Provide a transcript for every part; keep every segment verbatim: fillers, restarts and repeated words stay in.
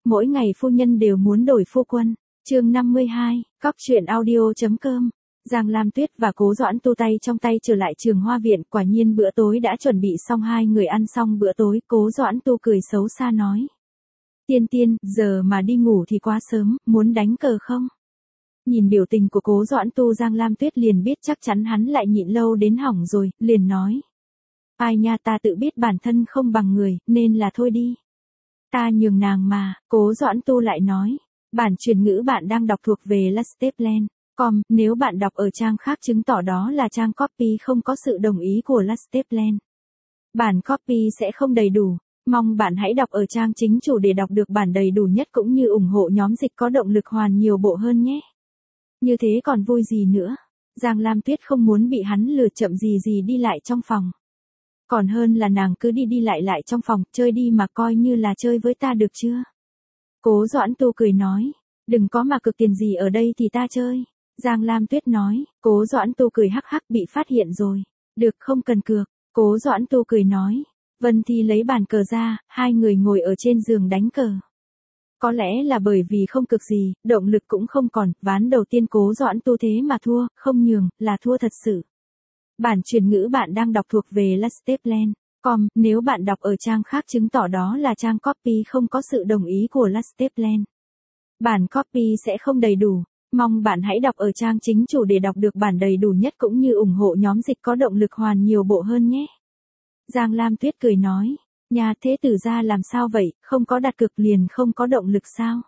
mỗi ngày phu nhân đều muốn đổi phu quân. Chương năm mươi hai, cóc truyện audio.com. Giang Lam Tuyết và Cố Doãn Tu tay trong tay trở lại Trường Hoa Viện, quả nhiên bữa tối đã chuẩn bị xong, hai người ăn xong bữa tối, Cố Doãn Tu cười xấu xa nói: "Tiên Tiên, giờ mà đi ngủ thì quá sớm, muốn đánh cờ không?" Nhìn biểu tình của Cố Doãn Tu, Giang Lam Tuyết liền biết chắc chắn hắn lại nhịn lâu đến hỏng rồi, liền nói: "Ai nha, ta tự biết bản thân không bằng người, nên là thôi đi. Ta nhường nàng mà." Cố Doãn Tu lại nói: "Bản truyền ngữ bạn đang đọc thuộc về Lasteplan com, nếu bạn đọc ở trang khác chứng tỏ đó là trang copy không có sự đồng ý của Lasteplan. Bản copy sẽ không đầy đủ. Mong bạn hãy đọc ở trang chính chủ để đọc được bản đầy đủ nhất cũng như ủng hộ nhóm dịch có động lực hoàn nhiều bộ hơn nhé. Như thế còn vui gì nữa." Giang Lam Tuyết không muốn bị hắn lừa, chậm gì gì đi lại trong phòng. "Còn hơn là nàng cứ đi đi lại lại trong phòng, chơi đi mà coi như là chơi với ta được chưa?" Cố Doãn Tu cười nói: "Đừng có mà cực tiền gì ở đây thì ta chơi." Giang Lam Tuyết nói. Cố Doãn Tu cười hắc hắc: "Bị phát hiện rồi. Được, không cần cược." Cố Doãn Tu cười nói. Vân Thi lấy bàn cờ ra, hai người ngồi ở trên giường đánh cờ. Có lẽ là bởi vì không cực gì, động lực cũng không còn, ván đầu tiên Cố Doãn Tu thế mà thua, không nhường, là thua thật sự. Bản truyền ngữ bạn đang đọc thuộc về Lasteplan com, nếu bạn đọc ở trang khác chứng tỏ đó là trang copy không có sự đồng ý của Lasteplan. Bản copy sẽ không đầy đủ. Mong bạn hãy đọc ở trang chính chủ để đọc được bản đầy đủ nhất cũng như ủng hộ nhóm dịch có động lực hoàn nhiều bộ hơn nhé. Giang Lam Tuyết cười nói: "Nhà thế tử gia làm sao vậy, không có đặt cược liền không có động lực sao?"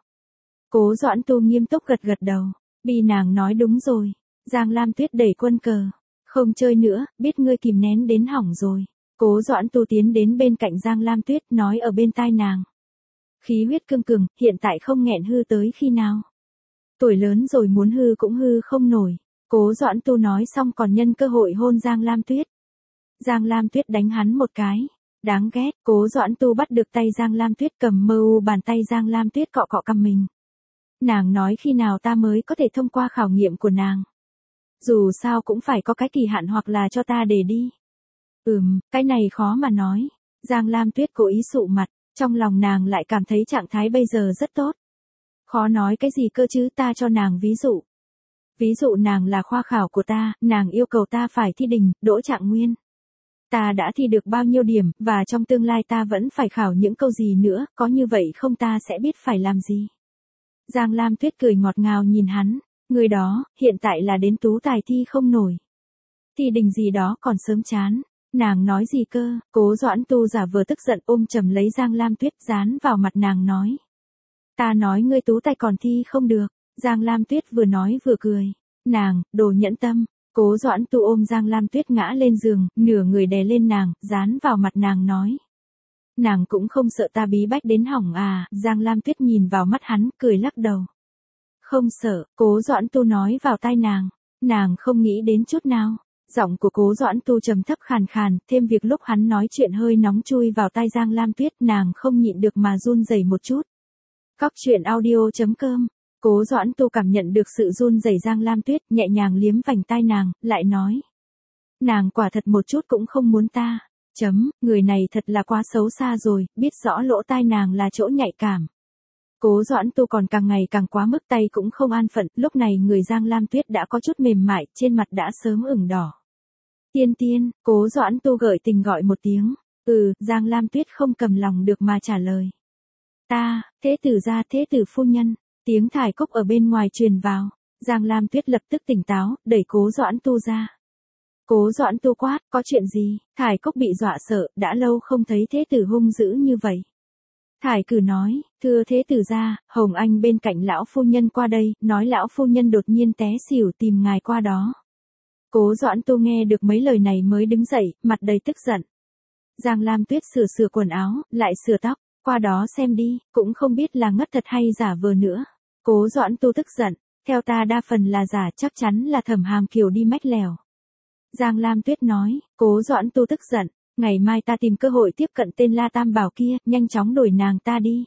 Cố Doãn Tu nghiêm túc gật gật đầu. Bi nàng nói đúng rồi. Giang Lam Tuyết đẩy quân cờ. "Không chơi nữa, biết ngươi kìm nén đến hỏng rồi." Cố Doãn Tu tiến đến bên cạnh Giang Lam Tuyết nói ở bên tai nàng: "Khí huyết cương cường, hiện tại không nghẹn hư tới khi nào? Tuổi lớn rồi muốn hư cũng hư không nổi." Cố Doãn Tu nói xong còn nhân cơ hội hôn Giang Lam Tuyết. Giang Lam Tuyết đánh hắn một cái. Đáng ghét. Cố Doãn Tu bắt được tay Giang Lam Tuyết, cầm mơ u bàn tay Giang Lam Tuyết cọ cọ cằm mình. "Nàng nói khi nào ta mới có thể thông qua khảo nghiệm của nàng? Dù sao cũng phải có cái kỳ hạn hoặc là cho ta để đi." "Ừm, cái này khó mà nói." Giang Lam Tuyết cố ý sụ mặt, trong lòng nàng lại cảm thấy trạng thái bây giờ rất tốt. "Khó nói cái gì cơ chứ, ta cho nàng ví dụ. Ví dụ nàng là khoa khảo của ta, nàng yêu cầu ta phải thi đình, đỗ trạng nguyên. Ta đã thi được bao nhiêu điểm, và trong tương lai ta vẫn phải khảo những câu gì nữa, có như vậy không ta sẽ biết phải làm gì." Giang Lam Tuyết cười ngọt ngào nhìn hắn. "Người đó, hiện tại là đến tú tài thi không nổi. Thi đình gì đó còn sớm chán." "Nàng nói gì cơ?" Cố Doãn Tu giả vờ tức giận ôm chầm lấy Giang Lam Tuyết dán vào mặt nàng nói: "Ta nói ngươi tú tài còn thi không được." Giang Lam Tuyết vừa nói vừa cười. "Nàng, đồ nhẫn tâm." Cố Doãn Tu ôm Giang Lam Tuyết ngã lên giường, nửa người đè lên nàng, dán vào mặt nàng nói: "Nàng cũng không sợ ta bí bách đến hỏng à?" Giang Lam Tuyết nhìn vào mắt hắn, cười lắc đầu. "Không sợ." Cố Doãn Tu nói vào tai nàng. Nàng không nghĩ đến chút nào. Giọng của Cố Doãn Tu trầm thấp khàn khàn, thêm việc lúc hắn nói chuyện hơi nóng chui vào tai Giang Lam Tuyết, nàng không nhịn được mà run rẩy một chút. Cóc truyện audio.com. Cố Doãn Tu cảm nhận được sự run rẩy Giang Lam Tuyết, nhẹ nhàng liếm vành tai nàng, lại nói: "Nàng quả thật một chút cũng không muốn ta. Chấm, người này thật là quá xấu xa rồi, biết rõ lỗ tai nàng là chỗ nhạy cảm." Cố Doãn Tu còn càng ngày càng quá mức, tay cũng không an phận, lúc này người Giang Lam Tuyết đã có chút mềm mại, trên mặt đã sớm ửng đỏ. "Tiên Tiên." Cố Doãn Tu gợi tình gọi một tiếng. "Ừ." Giang Lam Tuyết không cầm lòng được mà trả lời. "Ta, thế tử gia, thế tử phu nhân." Tiếng thải cúc ở bên ngoài truyền vào. Giang Lam Tuyết lập tức tỉnh táo, đẩy Cố Doãn Tu ra. Cố Doãn Tu quát: "Có chuyện gì?" Thải cúc bị dọa sợ, đã lâu không thấy thế tử hung dữ như vậy. Thải Cử nói: "Thưa thế tử gia, Hồng Anh bên cạnh lão phu nhân qua đây, nói lão phu nhân đột nhiên té xỉu tìm ngài qua đó." Cố Doãn Tu nghe được mấy lời này mới đứng dậy, mặt đầy tức giận. Giang Lam Tuyết sửa sửa quần áo, lại sửa tóc. "Qua đó xem đi, cũng không biết là ngất thật hay giả vờ nữa." Cố Doãn Tu tức giận. "Theo ta đa phần là giả, chắc chắn là Thẩm Hàm Kiều đi mách lèo." Giang Lam Tuyết nói. Cố Doãn Tu tức giận. "Ngày mai ta tìm cơ hội tiếp cận tên La Tam Bảo kia, nhanh chóng đuổi nàng ta đi.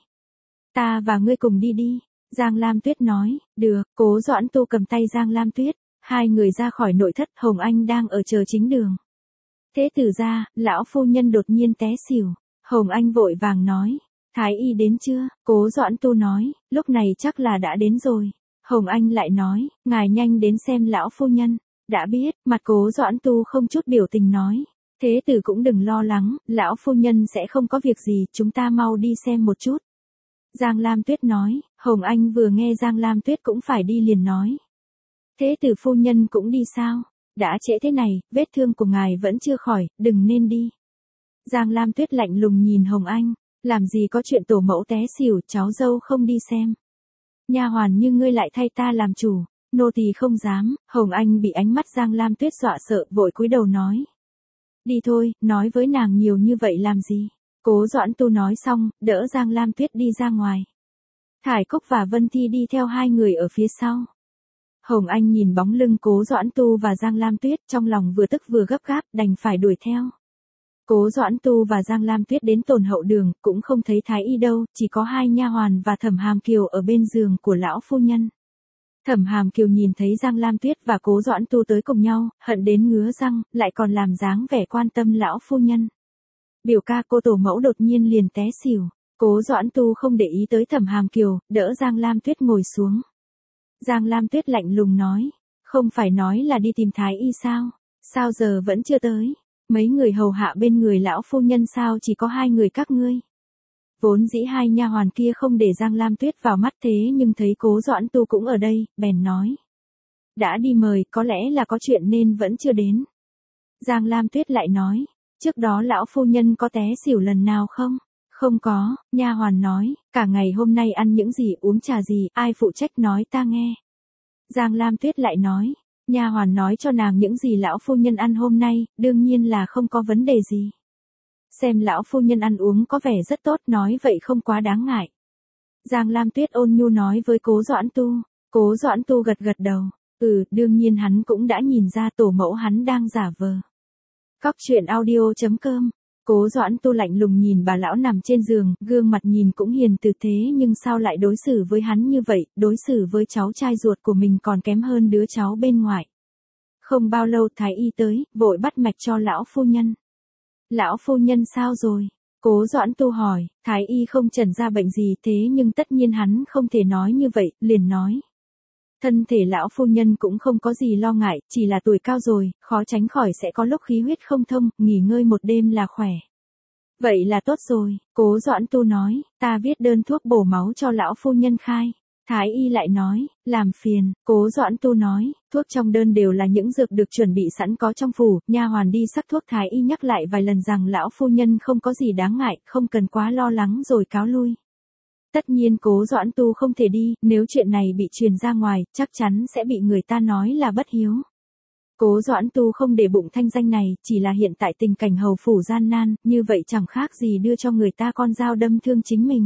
Ta và ngươi cùng đi đi." Giang Lam Tuyết nói. "Được." Cố Doãn Tu cầm tay Giang Lam Tuyết. Hai người ra khỏi nội thất, Hồng Anh đang ở chờ chính đường. "Thế tử gia, lão phu nhân đột nhiên té xỉu." Hồng Anh vội vàng nói. Thái y đến chưa? Cố Doãn Tu nói, lúc này chắc là đã đến rồi. Hồng Anh lại nói, ngài nhanh đến xem lão phu nhân. Đã biết, mặt Cố Doãn Tu không chút biểu tình nói. Thế tử cũng đừng lo lắng, lão phu nhân sẽ không có việc gì, chúng ta mau đi xem một chút. Giang Lam Tuyết nói, Hồng Anh vừa nghe Giang Lam Tuyết cũng phải đi liền nói. Thế tử phu nhân cũng đi sao? Đã trễ thế này, vết thương của ngài vẫn chưa khỏi, đừng nên đi. Giang Lam Tuyết lạnh lùng nhìn Hồng Anh, làm gì có chuyện tổ mẫu té xỉu, cháu dâu không đi xem. Nha hoàn như ngươi lại thay ta làm chủ, nô tỳ không dám. Hồng Anh bị ánh mắt Giang Lam Tuyết dọa sợ, vội cúi đầu nói. Đi thôi, nói với nàng nhiều như vậy làm gì? Cố Doãn Tu nói xong, đỡ Giang Lam Tuyết đi ra ngoài. Thải Cúc và Vân Thi đi theo hai người ở phía sau. Hồng Anh nhìn bóng lưng Cố Doãn Tu và Giang Lam Tuyết, trong lòng vừa tức vừa gấp gáp, đành phải đuổi theo. Cố Doãn Tu và Giang Lam Tuyết đến Tồn Hậu Đường, cũng không thấy Thái y đâu, chỉ có hai nha hoàn và Thẩm Hàm Kiều ở bên giường của lão phu nhân. Thẩm Hàm Kiều nhìn thấy Giang Lam Tuyết và Cố Doãn Tu tới cùng nhau, hận đến ngứa răng, lại còn làm dáng vẻ quan tâm lão phu nhân. Biểu ca cô tổ mẫu đột nhiên liền té xỉu. Cố Doãn Tu không để ý tới Thẩm Hàm Kiều, đỡ Giang Lam Tuyết ngồi xuống. Giang Lam Tuyết lạnh lùng nói, không phải nói là đi tìm Thái y sao? Sao giờ vẫn chưa tới? Mấy người hầu hạ bên người lão phu nhân sao chỉ có hai người các ngươi? Vốn dĩ hai nha hoàn kia không để Giang Lam Tuyết vào mắt, thế nhưng thấy Cố Doãn Tu cũng ở đây, bèn nói. Đã đi mời, có lẽ là có chuyện nên vẫn chưa đến. Giang Lam Tuyết lại nói, trước đó lão phu nhân có té xỉu lần nào không? Không có, nha hoàn nói, cả ngày hôm nay ăn những gì, uống trà gì, ai phụ trách nói ta nghe. Giang Lam Tuyết lại nói, nha hoàn nói cho nàng những gì lão phu nhân ăn hôm nay, đương nhiên là không có vấn đề gì. Xem lão phu nhân ăn uống có vẻ rất tốt, nói vậy không quá đáng ngại. Giang Lam Tuyết ôn nhu nói với Cố Doãn Tu. Cố Doãn Tu gật gật đầu, ừ, đương nhiên hắn cũng đã nhìn ra tổ mẫu hắn đang giả vờ. Cóc truyện audio chấm com. Cố Doãn Tu lạnh lùng nhìn bà lão nằm trên giường, gương mặt nhìn cũng hiền từ thế nhưng sao lại đối xử với hắn như vậy, đối xử với cháu trai ruột của mình còn kém hơn đứa cháu bên ngoài. Không bao lâu Thái y tới, vội bắt mạch cho lão phu nhân. Lão phu nhân sao rồi? Cố Doãn Tu hỏi. Thái y không chẩn ra bệnh gì, thế nhưng tất nhiên hắn không thể nói như vậy, liền nói. Thân thể lão phu nhân cũng không có gì lo ngại, chỉ là tuổi cao rồi, khó tránh khỏi sẽ có lúc khí huyết không thông, nghỉ ngơi một đêm là khỏe. Vậy là tốt rồi, Cố Doãn Tu nói, ta viết đơn thuốc bổ máu cho lão phu nhân khai. Thái y lại nói, làm phiền. Cố Doãn Tu nói, thuốc trong đơn đều là những dược được chuẩn bị sẵn có trong phủ. Nha hoàn đi sắc thuốc. Thái y nhắc lại vài lần rằng lão phu nhân không có gì đáng ngại, không cần quá lo lắng rồi cáo lui. Tất nhiên Cố Doãn Tu không thể đi, nếu chuyện này bị truyền ra ngoài, chắc chắn sẽ bị người ta nói là bất hiếu. Cố Doãn Tu không để bụng thanh danh này, chỉ là hiện tại tình cảnh hầu phủ gian nan, như vậy chẳng khác gì đưa cho người ta con dao đâm thương chính mình.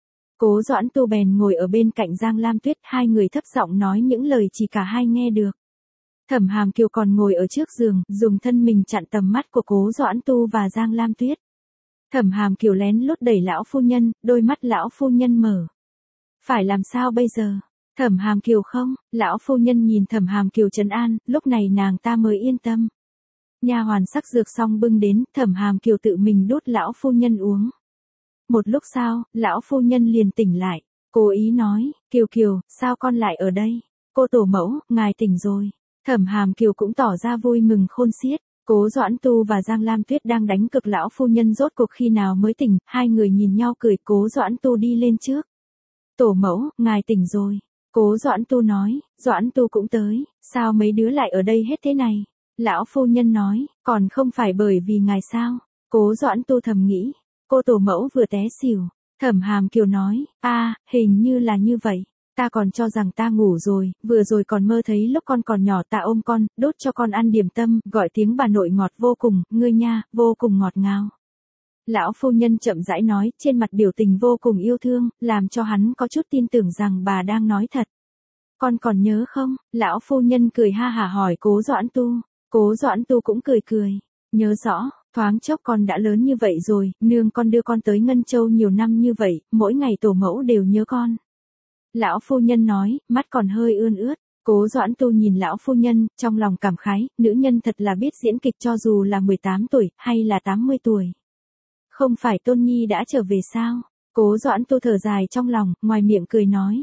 Cố Doãn Tu bèn ngồi ở bên cạnh Giang Lam Tuyết, hai người thấp giọng nói những lời chỉ cả hai nghe được. Thẩm Hàm Kiều còn ngồi ở trước giường, dùng thân mình chặn tầm mắt của Cố Doãn Tu và Giang Lam Tuyết. Thẩm Hàm Kiều lén lút đẩy lão phu nhân, đôi mắt lão phu nhân mở. Phải làm sao bây giờ? Thẩm Hàm Kiều không? Lão phu nhân nhìn Thẩm Hàm Kiều trấn an, lúc này nàng ta mới yên tâm. Nha hoàn sắc dược xong bưng đến, Thẩm Hàm Kiều tự mình đút lão phu nhân uống. Một lúc sau, lão phu nhân liền tỉnh lại, cố ý nói, Kiều Kiều, sao con lại ở đây? Cô tổ mẫu, ngài tỉnh rồi. Thẩm Hàm Kiều cũng tỏ ra vui mừng khôn xiết. Cố Doãn Tu và Giang Lam Tuyết đang đánh cực lão phu nhân rốt cuộc khi nào mới tỉnh, hai người nhìn nhau cười. Cố Doãn Tu đi lên trước. Tổ mẫu, ngài tỉnh rồi. Cố Doãn Tu nói, Doãn Tu cũng tới, sao mấy đứa lại ở đây hết thế này? Lão phu nhân nói, còn không phải bởi vì ngài sao? Cố Doãn Tu thầm nghĩ, cô tổ mẫu vừa té xỉu. Thẩm Hàm Kiều nói, a, hình như là như vậy. Ta còn cho rằng ta ngủ rồi, vừa rồi còn mơ thấy lúc con còn nhỏ ta ôm con, đốt cho con ăn điểm tâm, gọi tiếng bà nội ngọt vô cùng, ngươi nha, vô cùng ngọt ngào. Lão phu nhân chậm rãi nói, trên mặt biểu tình vô cùng yêu thương, làm cho hắn có chút tin tưởng rằng bà đang nói thật. Con còn nhớ không? Lão phu nhân cười ha hả hỏi Cố Doãn Tu. Cố Doãn Tu cũng cười cười. Nhớ rõ, thoáng chốc con đã lớn như vậy rồi, nương con đưa con tới Ngân Châu nhiều năm như vậy, mỗi ngày tổ mẫu đều nhớ con. Lão phu nhân nói, mắt còn hơi ươn ướt. Cố Doãn Tu nhìn lão phu nhân, trong lòng cảm khái, nữ nhân thật là biết diễn kịch cho dù là mười tám tuổi, hay là tám mươi tuổi. Không phải Tôn Nhi đã trở về sao? Cố Doãn Tu thở dài trong lòng, ngoài miệng cười nói.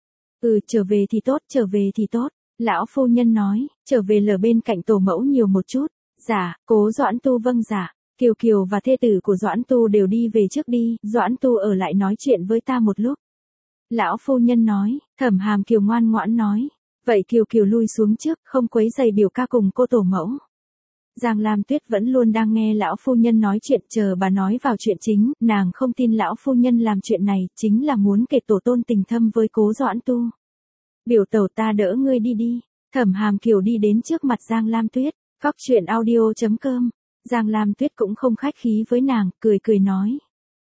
Ừ, trở về thì tốt, trở về thì tốt. Lão phu nhân nói, trở về lờ bên cạnh tổ mẫu nhiều một chút. Dạ, Cố Doãn Tu vâng dạ. Kiều Kiều và thê tử của Doãn Tu đều đi về trước đi, Doãn Tu ở lại nói chuyện với ta một lúc. Lão phu nhân nói, Thẩm Hàm Kiều ngoan ngoãn nói. Vậy Kiều Kiều lui xuống trước, không quấy giày biểu ca cùng cô tổ mẫu. Giang Lam Tuyết vẫn luôn đang nghe lão phu nhân nói chuyện, chờ bà nói vào chuyện chính, nàng không tin lão phu nhân làm chuyện này, chính là muốn kể tổ tôn tình thâm với Cố Doãn Tu. Biểu tẩu ta đỡ ngươi đi đi. Thẩm Hàm Kiều đi đến trước mặt Giang Lam Tuyết, cóc truyện audio chấm com. Giang Lam Tuyết cũng không khách khí với nàng, cười cười nói.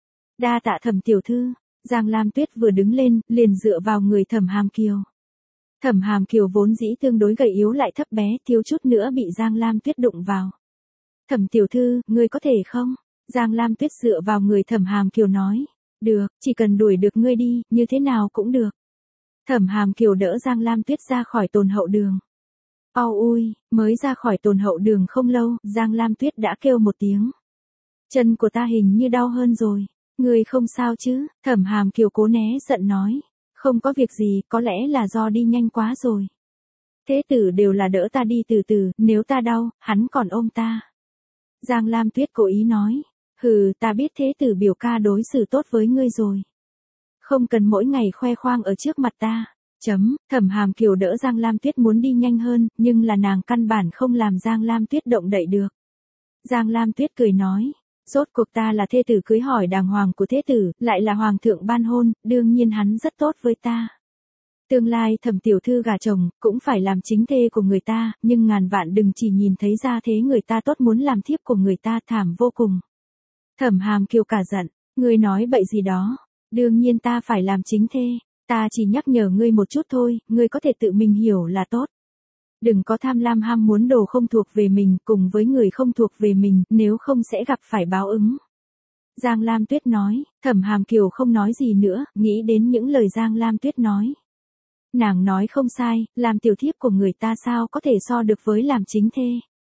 Đa tạ Thẩm tiểu thư. Giang Lam Tuyết vừa đứng lên, liền dựa vào người Thẩm Hàm Kiều. Thẩm Hàm Kiều vốn dĩ tương đối gầy yếu lại thấp bé, thiếu chút nữa bị Giang Lam Tuyết đụng vào. Thẩm tiểu thư, ngươi có thể không? Giang Lam Tuyết dựa vào người Thẩm Hàm Kiều nói. Được, chỉ cần đuổi được ngươi đi, như thế nào cũng được. Thẩm Hàm Kiều đỡ Giang Lam Tuyết ra khỏi tồn hậu đường. Au ui, mới ra khỏi tồn hậu đường không lâu, Giang Lam Tuyết đã kêu một tiếng. Chân của ta hình như đau hơn rồi. Ngươi không sao chứ? Thẩm Hàm Kiều cố né giận nói. Không có việc gì, có lẽ là do đi nhanh quá rồi. Thế tử đều là đỡ ta đi từ từ, nếu ta đau, hắn còn ôm ta. Giang Lam Tuyết cố ý nói. Hừ, ta biết thế tử biểu ca đối xử tốt với ngươi rồi. Không cần mỗi ngày khoe khoang ở trước mặt ta. Chấm, Thẩm Hàm Kiều đỡ Giang Lam Tuyết muốn đi nhanh hơn, nhưng là nàng căn bản không làm Giang Lam Tuyết động đậy được. Giang Lam Tuyết cười nói. Rốt cuộc ta là thê tử cưới hỏi đàng hoàng của thế tử, lại là hoàng thượng ban hôn, đương nhiên hắn rất tốt với ta. Tương lai Thẩm tiểu thư gả chồng, cũng phải làm chính thê của người ta, nhưng ngàn vạn đừng chỉ nhìn thấy ra thế người ta tốt muốn làm thiếp của người ta, thảm vô cùng. Thẩm Hàm Kiều cả giận, ngươi nói bậy gì đó, đương nhiên ta phải làm chính thê, ta chỉ nhắc nhở ngươi một chút thôi, ngươi có thể tự mình hiểu là tốt. Đừng có tham lam ham muốn đồ không thuộc về mình, cùng với người không thuộc về mình, nếu không sẽ gặp phải báo ứng. Giang Lam Tuyết nói, Thẩm Hàm Kiều không nói gì nữa, nghĩ đến những lời Giang Lam Tuyết nói. Nàng nói không sai, làm tiểu thiếp của người ta sao có thể so được với làm chính thê.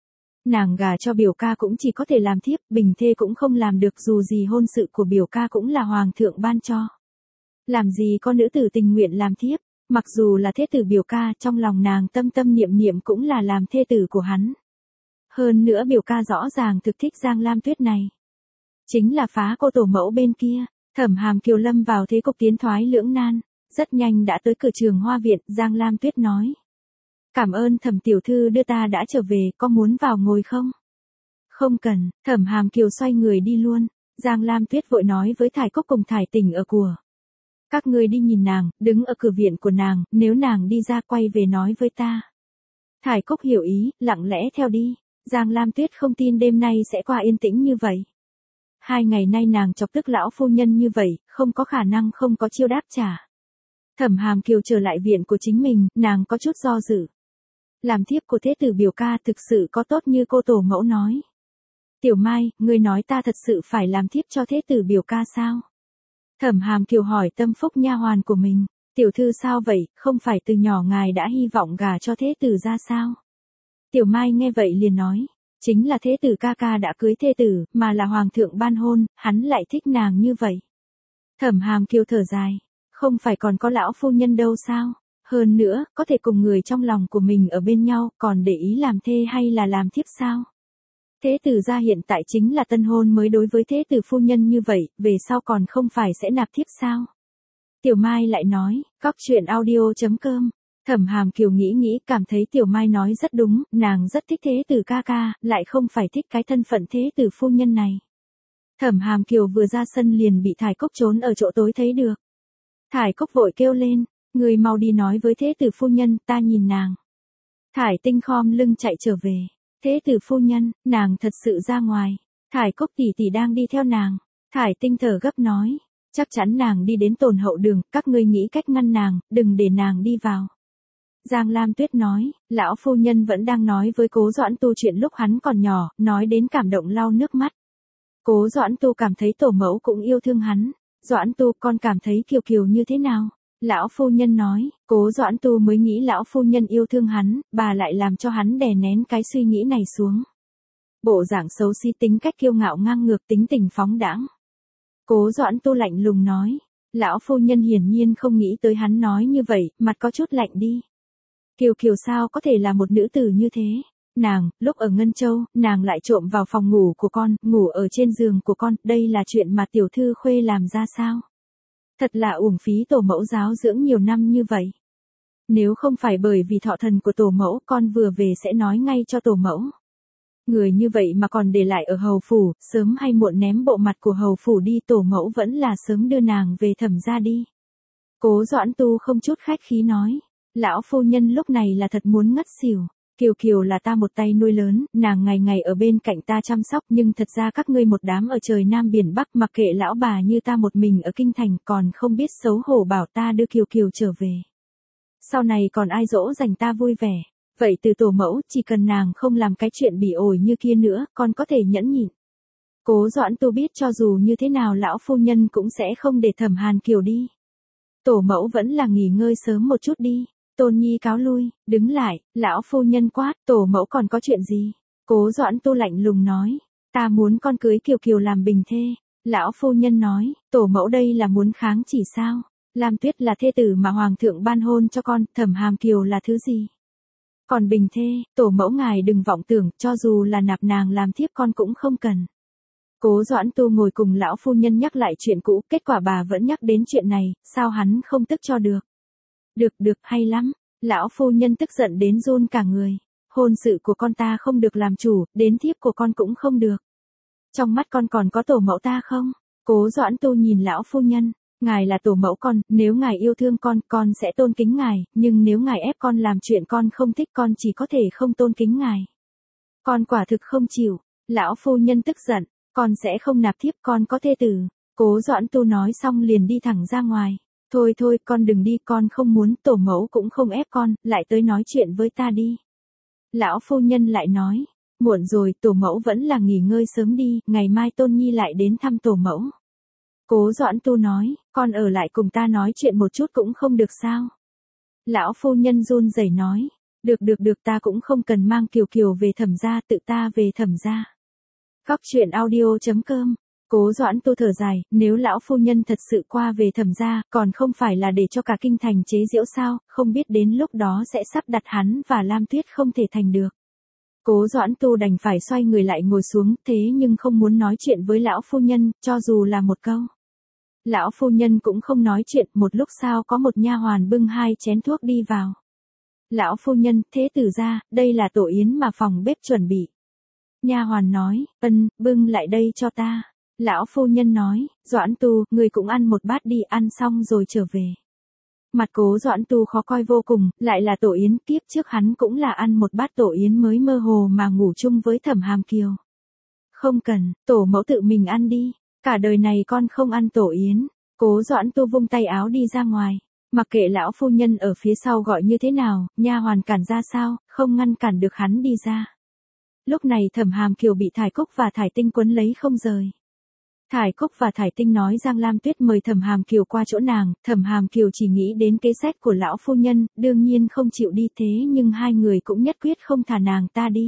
Nàng gả cho biểu ca cũng chỉ có thể làm thiếp, bình thê cũng không làm được, dù gì hôn sự của biểu ca cũng là hoàng thượng ban cho. Làm gì có nữ tử tình nguyện làm thiếp, mặc dù là thế tử biểu ca, trong lòng nàng tâm tâm niệm niệm cũng là làm thê tử của hắn. Hơn nữa biểu ca rõ ràng thực thích Giang Lam Tuyết này. Chính là phá cô tổ mẫu bên kia, Thẩm Hàm Kiều lâm vào thế cục tiến thoái lưỡng nan, rất nhanh đã tới cửa Trường Hoa Viện, Giang Lam Tuyết nói. Cảm ơn Thẩm tiểu thư đưa ta đã trở về, có muốn vào ngồi không? Không cần, Thẩm Hàm Kiều xoay người đi luôn, Giang Lam Tuyết vội nói với Thải Cốc cùng Thải Tình ở của. Các ngươi đi nhìn nàng, đứng ở cửa viện của nàng, nếu nàng đi ra quay về nói với ta. Thải Cốc hiểu ý, lặng lẽ theo đi, Giang Lam Tuyết không tin đêm nay sẽ qua yên tĩnh như vậy. Hai ngày nay nàng chọc tức lão phu nhân như vậy, không có khả năng không có chiêu đáp trả. Thẩm Hàm Kiều trở lại viện của chính mình, nàng có chút do dự. Làm thiếp của thế tử biểu ca thực sự có tốt như cô tổ mẫu nói. Tiểu Mai, ngươi nói ta thật sự phải làm thiếp cho thế tử biểu ca sao? Thẩm Hàm Kiều hỏi tâm phúc nha hoàn của mình. Tiểu thư sao vậy, không phải từ nhỏ ngài đã hy vọng gả cho thế tử ra sao? Tiểu Mai nghe vậy liền nói. Chính là thế tử ca ca đã cưới thê tử, mà là hoàng thượng ban hôn, hắn lại thích nàng như vậy. Thẩm Hàm Kiều thở dài. Không phải còn có lão phu nhân đâu sao? Hơn nữa, có thể cùng người trong lòng của mình ở bên nhau, còn để ý làm thê hay là làm thiếp sao? Thế tử gia hiện tại chính là tân hôn mới đối với thế tử phu nhân như vậy, về sau còn không phải sẽ nạp thiếp sao? Tiểu Mai lại nói, cóc truyện audio chấm com. Thẩm Hàm Kiều nghĩ nghĩ, cảm thấy Tiểu Mai nói rất đúng, nàng rất thích thế tử ca ca, lại không phải thích cái thân phận thế tử phu nhân này. Thẩm Hàm Kiều vừa ra sân liền bị Thải Cốc trốn ở chỗ tối thấy được. Thải Cốc vội kêu lên, người mau đi nói với thế tử phu nhân, ta nhìn nàng. Thải Tinh khom lưng chạy trở về. Thế tử phu nhân, nàng thật sự ra ngoài. Thải Cốc tỷ tỷ đang đi theo nàng. Thải Tinh thở gấp nói, chắc chắn nàng đi đến tồn hậu đường, các ngươi nghĩ cách ngăn nàng, đừng để nàng đi vào. Giang Lam Tuyết nói, lão phu nhân vẫn đang nói với Cố Doãn Tu chuyện lúc hắn còn nhỏ, nói đến cảm động lau nước mắt. Cố Doãn Tu cảm thấy tổ mẫu cũng yêu thương hắn. Doãn Tu, con cảm thấy Kiều Kiều như thế nào? Lão phu nhân nói, Cố Doãn Tu mới nghĩ lão phu nhân yêu thương hắn, bà lại làm cho hắn đè nén cái suy nghĩ này xuống. Bộ dạng xấu xí, tính cách kiêu ngạo ngang ngược, tính tình phóng đãng. Cố Doãn Tu lạnh lùng nói. Lão phu nhân hiển nhiên không nghĩ tới hắn nói như vậy, mặt có chút lạnh đi. Kiều Kiều sao có thể là một nữ tử như thế? Nàng, lúc ở Ngân Châu, nàng lại trộm vào phòng ngủ của con, ngủ ở trên giường của con, đây là chuyện mà tiểu thư khuê làm ra sao? Thật là uổng phí tổ mẫu giáo dưỡng nhiều năm như vậy. Nếu không phải bởi vì thọ thần của tổ mẫu, con vừa về sẽ nói ngay cho tổ mẫu. Người như vậy mà còn để lại ở hầu phủ, sớm hay muộn ném bộ mặt của hầu phủ đi, tổ mẫu vẫn là sớm đưa nàng về Thẩm gia đi. Cố Doãn Tu không chút khách khí nói. Lão phu nhân lúc này là thật muốn ngất xỉu. Kiều Kiều là ta một tay nuôi lớn, nàng ngày ngày ở bên cạnh ta chăm sóc, nhưng thật ra các ngươi một đám ở trời Nam biển Bắc, mặc kệ lão bà như ta một mình ở kinh thành, còn không biết xấu hổ bảo ta đưa Kiều Kiều trở về. Sau này còn ai dỗ dành ta vui vẻ. Vậy từ tổ mẫu, chỉ cần nàng không làm cái chuyện bỉ ổi như kia nữa, con có thể nhẫn nhịn. Cố Doãn Tu biết cho dù như thế nào lão phu nhân cũng sẽ không để Thẩm Hàn Kiều đi. Tổ mẫu vẫn là nghỉ ngơi sớm một chút đi. Tôn Nhi cáo lui, đứng lại, lão phu nhân quát, tổ mẫu còn có chuyện gì? Cố Doãn Tu lạnh lùng nói, ta muốn con cưới Kiều Kiều làm bình thê. Lão phu nhân nói, tổ mẫu đây là muốn kháng chỉ sao? Lam Tuyết là thê tử mà hoàng thượng ban hôn cho con, Thẩm Hàm Kiều là thứ gì? Còn bình thê, tổ mẫu ngài đừng vọng tưởng, cho dù là nạp nàng làm thiếp con cũng không cần. Cố Doãn Tu ngồi cùng lão phu nhân nhắc lại chuyện cũ, kết quả bà vẫn nhắc đến chuyện này, sao hắn không tức cho được? Được được, hay lắm. Lão phu nhân tức giận đến run cả người. Hôn sự của con ta không được làm chủ, đến thiếp của con cũng không được. Trong mắt con còn có tổ mẫu ta không? Cố Doãn Tu nhìn lão phu nhân. Ngài là tổ mẫu con, nếu ngài yêu thương con, con sẽ tôn kính ngài, nhưng nếu ngài ép con làm chuyện con không thích, con chỉ có thể không tôn kính ngài. Con quả thực không chịu. Lão phu nhân tức giận, con sẽ không nạp thiếp, con có thê tử. Cố Doãn Tu nói xong liền đi thẳng ra ngoài. Thôi thôi, con đừng đi, con không muốn, tổ mẫu cũng không ép con, lại tới nói chuyện với ta đi. Lão phu nhân lại nói, muộn rồi, tổ mẫu vẫn là nghỉ ngơi sớm đi, ngày mai Tôn Nhi lại đến thăm tổ mẫu. Cố Doãn Tu nói, con ở lại cùng ta nói chuyện một chút cũng không được sao? Lão phu nhân run rẩy nói, được được được, ta cũng không cần mang Kiều Kiều về Thẩm gia, tự ta về Thẩm gia. Góc truyện audio chấm com. Cố Doãn Tu thở dài, nếu lão phu nhân thật sự qua về Thẩm gia, còn không phải là để cho cả kinh thành chế giễu sao, không biết đến lúc đó sẽ sắp đặt hắn và Lam Tuyết không thể thành được. Cố Doãn Tu đành phải xoay người lại ngồi xuống, thế nhưng không muốn nói chuyện với lão phu nhân, cho dù là một câu. Lão phu nhân cũng không nói chuyện, một lúc sau có một nha hoàn bưng hai chén thuốc đi vào. Lão phu nhân, thế tử gia, đây là tổ yến mà phòng bếp chuẩn bị. Nha hoàn nói, ân, bưng lại đây cho ta. Lão phu nhân nói, Doãn Tu, người cũng ăn một bát đi, ăn xong rồi trở về. Mặt Cố Doãn Tu khó coi vô cùng, lại là tổ yến, kiếp trước hắn cũng là ăn một bát tổ yến mới mơ hồ mà ngủ chung với Thẩm Hàm Kiều. Không cần, tổ mẫu tự mình ăn đi, cả đời này con không ăn tổ yến. Cố Doãn Tu vung tay áo đi ra ngoài, mặc kệ lão phu nhân ở phía sau gọi như thế nào, nha hoàn cản ra sao, không ngăn cản được hắn đi ra. Lúc này Thẩm Hàm Kiều bị Thải Cúc và Thải Tinh quấn lấy không rời. Thải Cúc và Thải Tinh nói Giang Lam Tuyết mời Thẩm Hàm Kiều qua chỗ nàng, Thẩm Hàm Kiều chỉ nghĩ đến kế sách của lão phu nhân, đương nhiên không chịu đi, thế nhưng hai người cũng nhất quyết không thả nàng ta đi.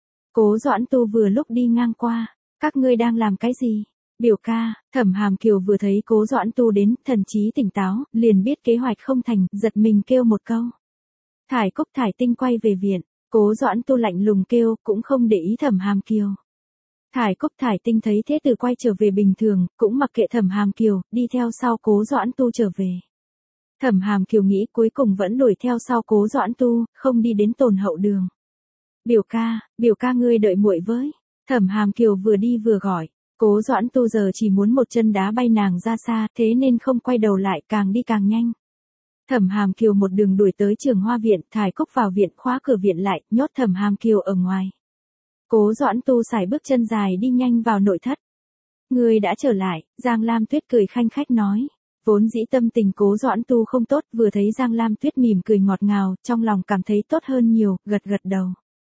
Cố Doãn Tu vừa lúc đi ngang qua, các ngươi đang làm cái gì? Biểu ca, Thẩm Hàm Kiều vừa thấy Cố Doãn Tu đến, thần trí tỉnh táo, liền biết kế hoạch không thành, giật mình kêu một câu. Thải Cúc Thải Tinh quay về viện, Cố Doãn Tu lạnh lùng kêu, cũng không để ý Thẩm Hàm Kiều. Thải Cúc Thải Tinh thấy thế tử quay trở về bình thường, cũng mặc kệ Thẩm Hàm Kiều, đi theo sau Cố Doãn Tu trở về. Thẩm Hàm Kiều nghĩ cuối cùng vẫn đuổi theo sau Cố Doãn Tu, không đi đến Tồn Hậu đường. Biểu ca, biểu ca ngươi đợi muội với. Thẩm Hàm Kiều vừa đi vừa gọi. Cố Doãn Tu giờ chỉ muốn một chân đá bay nàng ra xa, thế nên không quay đầu lại, càng đi càng nhanh. Thẩm Hàm Kiều một đường đuổi tới Trường Hoa viện, Thải Cúc vào viện, khóa cửa viện lại, nhốt Thẩm Hàm Kiều ở ngoài. Cố Doãn Tu sải bước chân dài đi nhanh vào nội thất. Người đã trở lại, Giang Lam Tuyết cười khanh khách nói. Vốn dĩ tâm tình Cố Doãn Tu không tốt, vừa thấy Giang Lam Tuyết mỉm cười ngọt ngào, trong lòng cảm thấy tốt hơn nhiều, gật gật đầu.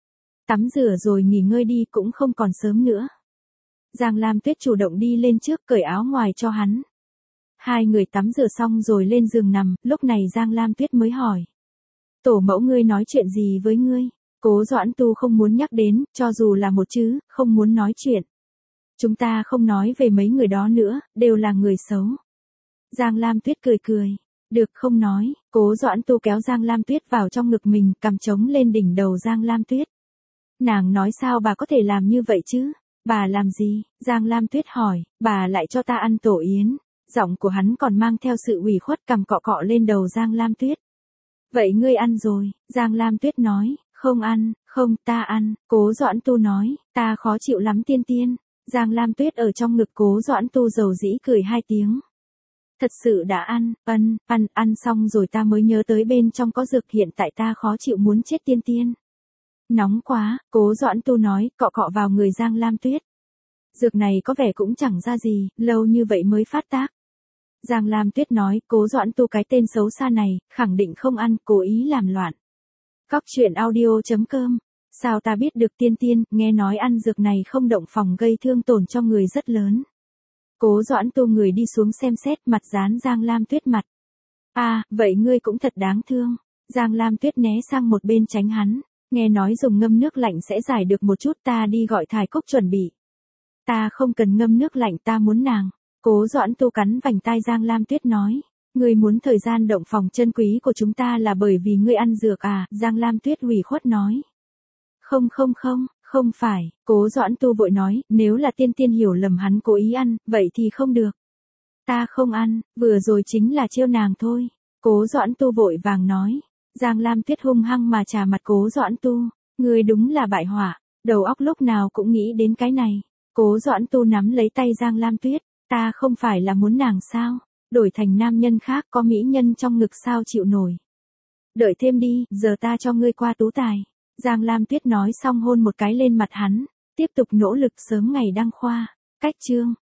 Tắm rửa rồi nghỉ ngơi đi, cũng không còn sớm nữa. Giang Lam Tuyết chủ động đi lên trước cởi áo ngoài cho hắn. Hai người tắm rửa xong rồi lên giường nằm, lúc này Giang Lam Tuyết mới hỏi. Tổ mẫu ngươi nói chuyện gì với ngươi? Cố Doãn Tu không muốn nhắc đến, cho dù là một chữ, không muốn nói chuyện. Chúng ta không nói về mấy người đó nữa, đều là người xấu. Giang Lam Tuyết cười cười. Được không nói, Cố Doãn Tu kéo Giang Lam Tuyết vào trong ngực mình, cầm trống lên đỉnh đầu Giang Lam Tuyết. Nàng nói sao bà có thể làm như vậy chứ? Bà làm gì? Giang Lam Tuyết hỏi, bà lại cho ta ăn tổ yến. Giọng của hắn còn mang theo sự ủy khuất, cầm cọ cọ lên đầu Giang Lam Tuyết. Vậy ngươi ăn rồi, Giang Lam Tuyết nói, không ăn, không, ta ăn. Cố Doãn Tu nói, ta khó chịu lắm tiên tiên. Giang Lam Tuyết ở trong ngực Cố Doãn Tu dầu dĩ cười hai tiếng. Thật sự đã ăn, ân, ăn, ăn xong rồi ta mới nhớ tới bên trong có dược, hiện tại ta khó chịu muốn chết tiên tiên. Nóng quá, Cố Doãn Tu nói, cọ cọ vào người Giang Lam Tuyết. Dược này có vẻ cũng chẳng ra gì, lâu như vậy mới phát tác. Giang Lam Tuyết nói, Cố Doãn Tu cái tên xấu xa này, khẳng định không ăn, cố ý làm loạn. Cóc truyện audio chấm com. Sao ta biết được tiên tiên, nghe nói ăn dược này không động phòng gây thương tổn cho người rất lớn. Cố Doãn Tu người đi xuống xem xét, mặt dán Giang Lam Tuyết mặt. À, vậy ngươi cũng thật đáng thương. Giang Lam Tuyết né sang một bên tránh hắn. Nghe nói dùng ngâm nước lạnh sẽ giải được một chút, ta đi gọi Thải Cúc chuẩn bị. Ta không cần ngâm nước lạnh, ta muốn nàng. Cố Doãn Tu cắn vành tai Giang Lam Tuyết nói. Ngươi muốn thời gian động phòng chân quý của chúng ta là bởi vì ngươi ăn dược à? Giang Lam Tuyết ủy khuất nói. Không không không, không phải, Cố Doãn Tu vội nói, nếu là tiên tiên hiểu lầm hắn cố ý ăn, vậy thì không được. Ta không ăn, vừa rồi chính là trêu nàng thôi. Cố Doãn Tu vội vàng nói. Giang Lam Tuyết hung hăng mà chà mặt Cố Doãn Tu. Ngươi đúng là bại họa, đầu óc lúc nào cũng nghĩ đến cái này. Cố Doãn Tu nắm lấy tay Giang Lam Tuyết. Ta không phải là muốn nàng sao? Đổi thành nam nhân khác, có mỹ nhân trong ngực sao chịu nổi. Đợi thêm đi, giờ ta cho ngươi qua tú tài. Giang Lam Tuyết nói xong hôn một cái lên mặt hắn. Tiếp tục nỗ lực sớm ngày đăng khoa. Cách chương